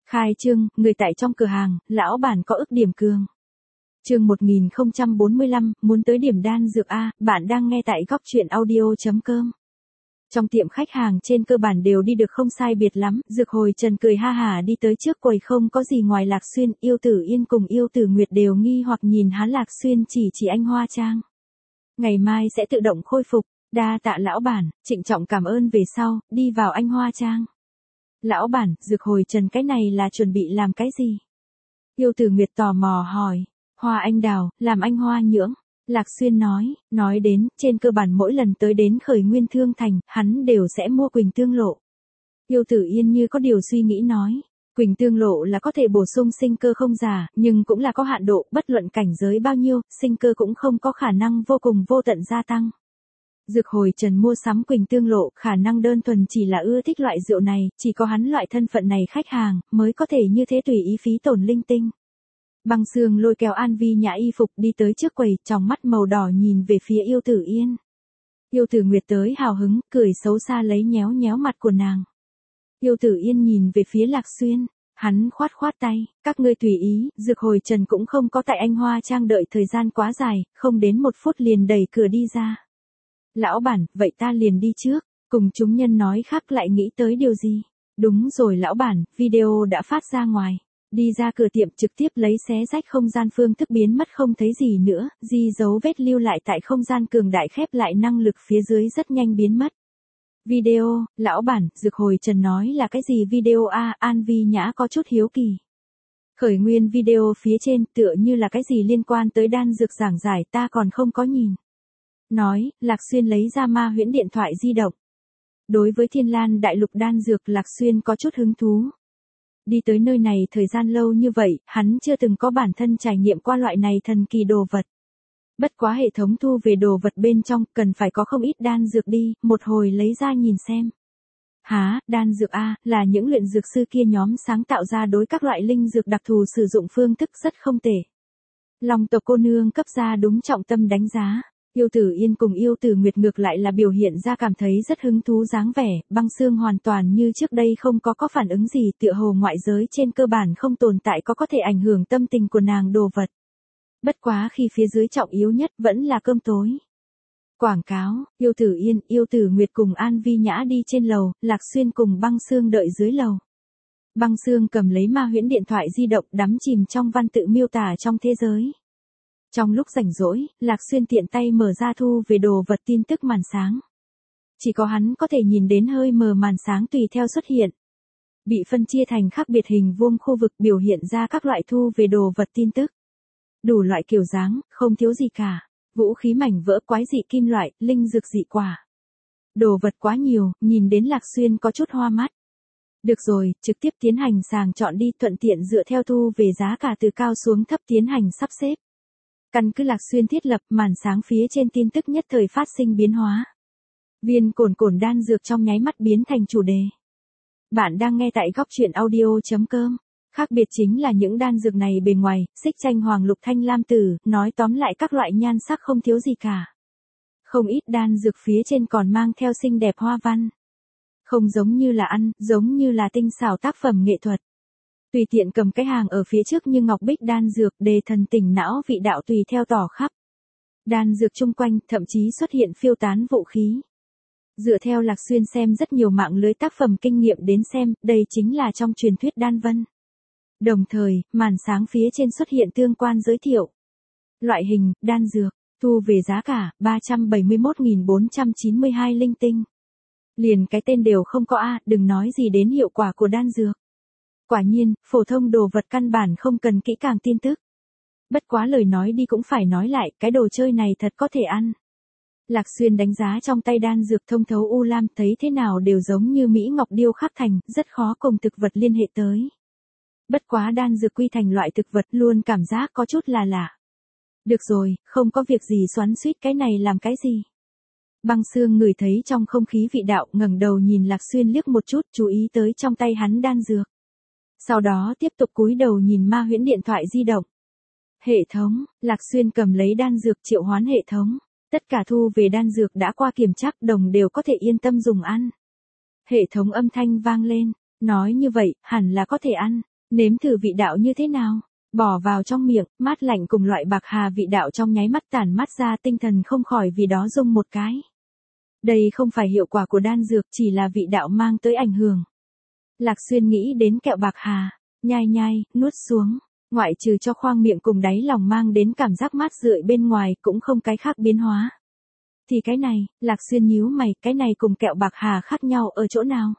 Khai trương, người tại trong cửa hàng, lão bản có ức điểm cường. Chương 1045, muốn tới điểm đan dược A, bạn đang nghe tại góc truyện audio.com. Trong tiệm khách hàng trên cơ bản đều đi được không sai biệt lắm, Dược Hồi Trần cười ha hả đi tới trước quầy, không có gì ngoài Lạc Xuyên, Yêu Tử Yên cùng Yêu Tử Nguyệt đều nghi hoặc nhìn hắn. Lạc Xuyên chỉ anh Hoa Trang. Ngày mai sẽ tự động khôi phục, đa tạ lão bản, trịnh trọng cảm ơn về sau, đi vào anh Hoa Trang. Lão bản, Dược Hồi Trần cái này là chuẩn bị làm cái gì? Yêu Tử Nguyệt tò mò hỏi. Hoa anh đào, làm anh hoa nhưỡng. Lạc Xuyên nói đến, trên cơ bản mỗi lần tới đến Khởi Nguyên Thương Thành, hắn đều sẽ mua Quỳnh Tương Lộ. Yêu Tử Yên như có điều suy nghĩ nói. Quỳnh Tương Lộ là có thể bổ sung sinh cơ không giả, nhưng cũng là có hạn độ, bất luận cảnh giới bao nhiêu, sinh cơ cũng không có khả năng vô cùng vô tận gia tăng. Dược Hồi Trần mua sắm Quỳnh Tương Lộ, khả năng đơn thuần chỉ là ưa thích loại rượu này, chỉ có hắn loại thân phận này khách hàng, mới có thể như thế tùy ý phí tổn linh tinh. Băng Sương lôi kéo An Vi Nhã y phục đi tới trước quầy, trong mắt màu đỏ nhìn về phía Yêu Tử Yên. Yêu Tử Nguyệt tới hào hứng, cười xấu xa lấy nhéo nhéo mặt của nàng. Yêu Tử Yên nhìn về phía Lạc Xuyên, hắn khoát tay, các ngươi tùy ý. Dược Hồi Trần cũng không có tại anh Hoa Trang đợi thời gian quá dài, không đến 1 phút liền đẩy cửa đi ra. Lão bản, vậy ta liền đi trước, cùng chúng nhân nói khác lại nghĩ tới điều gì. Đúng rồi lão bản, video đã phát ra ngoài. Đi ra cửa tiệm trực tiếp lấy xé rách không gian phương thức biến mất không thấy gì nữa, di dấu vết lưu lại tại không gian cường đại khép lại năng lực phía dưới rất nhanh biến mất. Video, lão bản, Dược Hồi Trần nói là cái gì video a? An Vi Nhã có chút hiếu kỳ. Khởi nguyên video phía trên tựa như là cái gì liên quan tới đan dược giảng giải, ta còn không có nhìn. Nói, Lạc Xuyên lấy ra Ma Huyễn điện thoại di động. Đối với Thiên Lan đại lục đan dược, Lạc Xuyên có chút hứng thú. Đi tới nơi này thời gian lâu như vậy, hắn chưa từng có bản thân trải nghiệm qua loại này thần kỳ đồ vật. Bất quá hệ thống thu về đồ vật bên trong, cần phải có không ít đan dược đi, một hồi lấy ra nhìn xem. Hả, đan dược A, là những luyện dược sư kia nhóm sáng tạo ra đối các loại linh dược đặc thù sử dụng phương thức rất không tệ. Long tộc cô nương cấp ra đúng trọng tâm đánh giá. Yêu Tử Yên cùng Yêu Tử Nguyệt ngược lại là biểu hiện ra cảm thấy rất hứng thú dáng vẻ, Băng Sương hoàn toàn như trước đây không có phản ứng gì, tựa hồ ngoại giới trên cơ bản không tồn tại có thể ảnh hưởng tâm tình của nàng đồ vật. Bất quá khi phía dưới trọng yếu nhất vẫn là cơm tối. Quảng cáo, Yêu Tử Yên, Yêu Tử Nguyệt cùng An Vi Nhã đi trên lầu, Lạc Xuyên cùng Băng Sương đợi dưới lầu. Băng Sương cầm lấy Ma Huyễn điện thoại di động đắm chìm trong văn tự miêu tả trong thế giới. Trong lúc rảnh rỗi, Lạc Xuyên tiện tay mở ra thu về đồ vật tin tức màn sáng. Chỉ có hắn có thể nhìn đến hơi mờ màn sáng tùy theo xuất hiện. Bị phân chia thành khác biệt hình vuông khu vực biểu hiện ra các loại thu về đồ vật tin tức. Đủ loại kiểu dáng, không thiếu gì cả. Vũ khí mảnh vỡ quái dị kim loại, linh dược dị quả. Đồ vật quá nhiều, nhìn đến Lạc Xuyên có chút hoa mắt. Được rồi, trực tiếp tiến hành sàng chọn đi, thuận tiện dựa theo thu về giá cả từ cao xuống thấp tiến hành sắp xếp. Căn cứ Lạc Xuyên thiết lập, màn sáng phía trên tin tức nhất thời phát sinh biến hóa. Viên cồn đan dược trong nháy mắt biến thành chủ đề. Bạn đang nghe tại góc truyện audio.com. Khác biệt chính là những đan dược này bề ngoài, xích tranh hoàng lục thanh lam tử, nói tóm lại các loại nhan sắc không thiếu gì cả. Không ít đan dược phía trên còn mang theo xinh đẹp hoa văn. Không giống như là ăn, giống như là tinh xảo tác phẩm nghệ thuật. Tùy tiện cầm cái hàng ở phía trước như ngọc bích đan dược, đề thần tỉnh não vị đạo tùy theo tỏ khắp. Đan dược chung quanh, thậm chí xuất hiện phiêu tán vũ khí. Dựa theo Lạc Xuyên xem rất nhiều mạng lưới tác phẩm kinh nghiệm đến xem, đây chính là trong truyền thuyết đan vân. Đồng thời, màn sáng phía trên xuất hiện tương quan giới thiệu. Loại hình, đan dược, thu về giá cả, 371.492 linh tinh. Liền cái tên đều không có A, đừng nói gì đến hiệu quả của đan dược. Quả nhiên, phổ thông đồ vật căn bản không cần kỹ càng tin tức. Bất quá lời nói đi cũng phải nói lại, cái đồ chơi này thật có thể ăn. Lạc Xuyên đánh giá trong tay đan dược thông thấu u lam, thấy thế nào đều giống như Mỹ Ngọc điêu khắc thành, rất khó cùng thực vật liên hệ tới. Bất quá đan dược quy thành loại thực vật luôn cảm giác có chút là lạ. Được rồi, không có việc gì xoắn xuýt cái này làm cái gì. Băng Sương ngửi thấy trong không khí vị đạo, ngẩng đầu nhìn Lạc Xuyên liếc một chút, chú ý tới trong tay hắn đan dược. Sau đó tiếp tục cúi đầu nhìn Ma Huyễn điện thoại di động. Hệ thống, Lạc Xuyên cầm lấy đan dược triệu hoán hệ thống. Tất cả thu về đan dược đã qua kiểm tra, đồng đều có thể yên tâm dùng ăn. Hệ thống âm thanh vang lên, nói như vậy, hẳn là có thể ăn. Nếm thử vị đạo như thế nào? Bỏ vào trong miệng, mát lạnh cùng loại bạc hà vị đạo trong nháy mắt tản mát ra, tinh thần không khỏi vì đó rung một cái. Đây không phải hiệu quả của đan dược, chỉ là vị đạo mang tới ảnh hưởng. Lạc Xuyên nghĩ đến kẹo bạc hà, nhai nhai, nuốt xuống, ngoại trừ cho khoang miệng cùng đáy lòng mang đến cảm giác mát rượi bên ngoài cũng không cái khác biến hóa. Thì cái này, Lạc Xuyên nhíu mày, cái này cùng kẹo bạc hà khác nhau ở chỗ nào?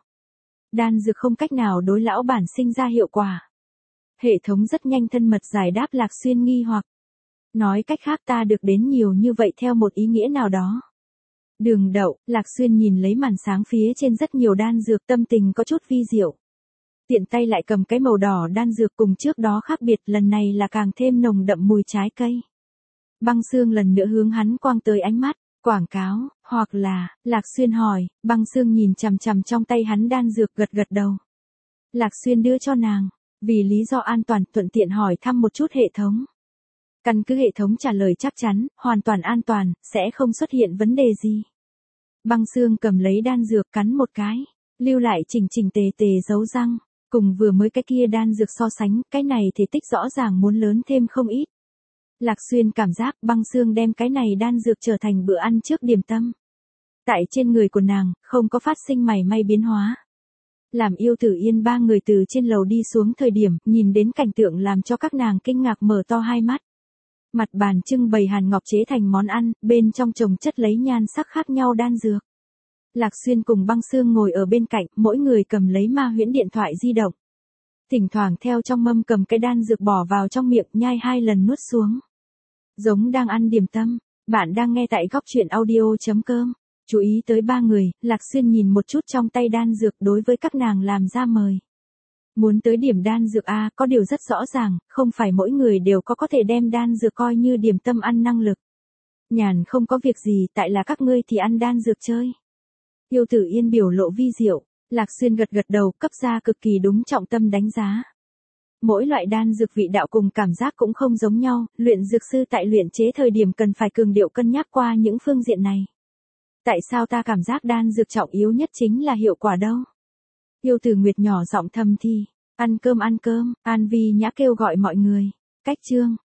Đan dược không cách nào đối lão bản sinh ra hiệu quả. Hệ thống rất nhanh thân mật giải đáp Lạc Xuyên nghi hoặc. Nói cách khác ta được đến nhiều như vậy theo một ý nghĩa nào đó. Đường đậu, Lạc Xuyên nhìn lấy màn sáng phía trên rất nhiều đan dược, tâm tình có chút vi diệu. Tiện tay lại cầm cái màu đỏ đan dược cùng trước đó khác biệt, lần này là càng thêm nồng đậm mùi trái cây. Băng Xương lần nữa hướng hắn quang tới ánh mắt, quảng cáo, hoặc là, Lạc Xuyên hỏi, Băng Xương nhìn chằm chằm trong tay hắn đan dược gật gật đầu. Lạc Xuyên đưa cho nàng, vì lý do an toàn thuận tiện hỏi thăm một chút hệ thống. Căn cứ hệ thống trả lời chắc chắn, hoàn toàn an toàn, sẽ không xuất hiện vấn đề gì. Băng Xương cầm lấy đan dược cắn một cái, lưu lại chỉnh chỉnh tề tề dấu răng, cùng vừa mới cái kia đan dược so sánh, cái này thể tích rõ ràng muốn lớn thêm không ít. Lạc Xuyên cảm giác Băng Xương đem cái này đan dược trở thành bữa ăn trước điểm tâm. Tại trên người của nàng, không có phát sinh mảy may biến hóa. Làm Yêu Tử Yên ba người từ trên lầu đi xuống thời điểm, nhìn đến cảnh tượng làm cho các nàng kinh ngạc mở to hai mắt. Mặt bàn trưng bày hàn ngọc chế thành món ăn, bên trong chồng chất lấy nhan sắc khác nhau đan dược. Lạc Xuyên cùng Băng Xương ngồi ở bên cạnh, mỗi người cầm lấy ma huyễn điện thoại di động. Thỉnh thoảng theo trong mâm cầm cái đan dược bỏ vào trong miệng, nhai 2 lần nuốt xuống. Giống đang ăn điểm tâm, bạn đang nghe tại góc truyện audio.com. Chú ý tới ba người, Lạc Xuyên nhìn một chút trong tay đan dược đối với các nàng làm ra mời. Muốn tới điểm đan dược A, có điều rất rõ ràng, không phải mỗi người đều có thể đem đan dược coi như điểm tâm ăn năng lực. Nhàn không có việc gì, tại là các ngươi thì ăn đan dược chơi. Yêu Tử Yên biểu lộ vi diệu, Lạc Xuyên gật gật đầu, cấp ra cực kỳ đúng trọng tâm đánh giá. Mỗi loại đan dược vị đạo cùng cảm giác cũng không giống nhau, luyện dược sư tại luyện chế thời điểm cần phải cường điệu cân nhắc qua những phương diện này. Tại sao ta cảm giác đan dược trọng yếu nhất chính là hiệu quả đâu? Yêu Tử Nguyệt nhỏ giọng thầm thì, ăn cơm, An Vi Nhã kêu gọi mọi người. Cách chương